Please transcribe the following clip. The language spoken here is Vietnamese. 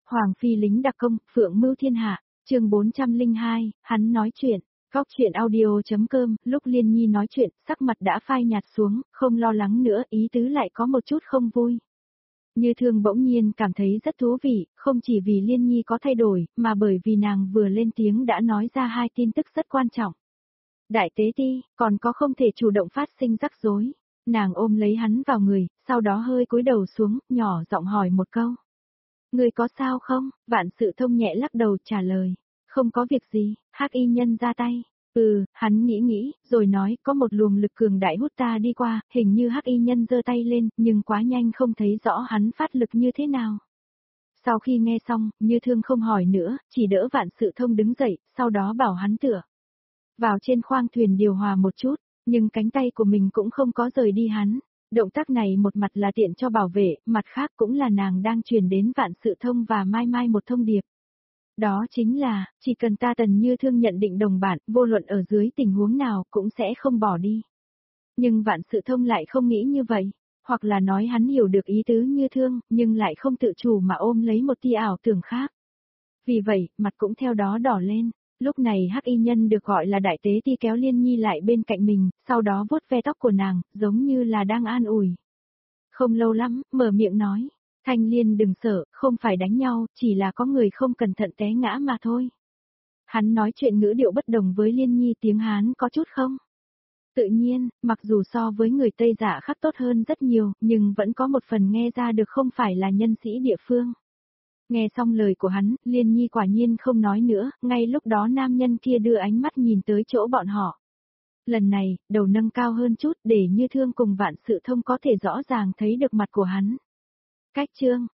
Hoàng phi lính đặc công, phượng mưu thiên hạ, chương 402, hắn nói chuyện. Góc chuyện audio.com, lúc Liên Nhi nói chuyện, sắc mặt đã phai nhạt xuống, không lo lắng nữa, ý tứ lại có một chút không vui. Như Thương bỗng nhiên cảm thấy rất thú vị, không chỉ vì Liên Nhi có thay đổi, mà bởi vì nàng vừa lên tiếng đã nói ra hai tin tức rất quan trọng. Đại tế ti, còn có không thể chủ động phát sinh rắc rối. Nàng ôm lấy hắn vào người, sau đó hơi cúi đầu xuống, nhỏ giọng hỏi một câu. Người có sao không? Vạn Sự Thông nhẹ lắc đầu trả lời. Không có việc gì, Hắc Y Nhân ra tay. Hắn nghĩ, rồi nói có một luồng lực cường đại hút ta đi qua, hình như Hắc Y Nhân giơ tay lên, nhưng quá nhanh không thấy rõ hắn phát lực như thế nào. Sau khi nghe xong, Như Thương không hỏi nữa, chỉ đỡ Vạn Sự Thông đứng dậy, sau đó bảo hắn tựa vào trên khoang thuyền điều hòa một chút, nhưng cánh tay của mình cũng không có rời đi hắn. Động tác này một mặt là tiện cho bảo vệ, mặt khác cũng là nàng đang truyền đến Vạn Sự Thông và Mai Mai một thông điệp. Đó chính là, chỉ cần ta Tần Như Thương nhận định đồng bạn, vô luận ở dưới tình huống nào cũng sẽ không bỏ đi. Nhưng Vạn Sự Thông lại không nghĩ như vậy, hoặc là nói hắn hiểu được ý tứ Như Thương, nhưng lại không tự chủ mà ôm lấy một tia ảo tưởng khác. Vì vậy, mặt cũng theo đó đỏ lên. Lúc này Hắc Y Nhân được gọi là đại tế ti kéo Liên Nhi lại bên cạnh mình, sau đó vuốt ve tóc của nàng, giống như là đang an ủi. Không lâu lắm, mở miệng nói, Thanh Liên đừng sợ, không phải đánh nhau, chỉ là có người không cẩn thận té ngã mà thôi. Hắn nói chuyện ngữ điệu bất đồng với Liên Nhi, tiếng Hán có chút không? Tự nhiên, mặc dù so với người Tây Dạ khắc tốt hơn rất nhiều, nhưng vẫn có một phần nghe ra được không phải là nhân sĩ địa phương. Nghe xong lời của hắn, Liên Nhi quả nhiên không nói nữa, ngay lúc đó nam nhân kia đưa ánh mắt nhìn tới chỗ bọn họ. Lần này, đầu nâng cao hơn chút để Như Thương cùng Vạn Sự Thông có thể rõ ràng thấy được mặt của hắn. Cách chương,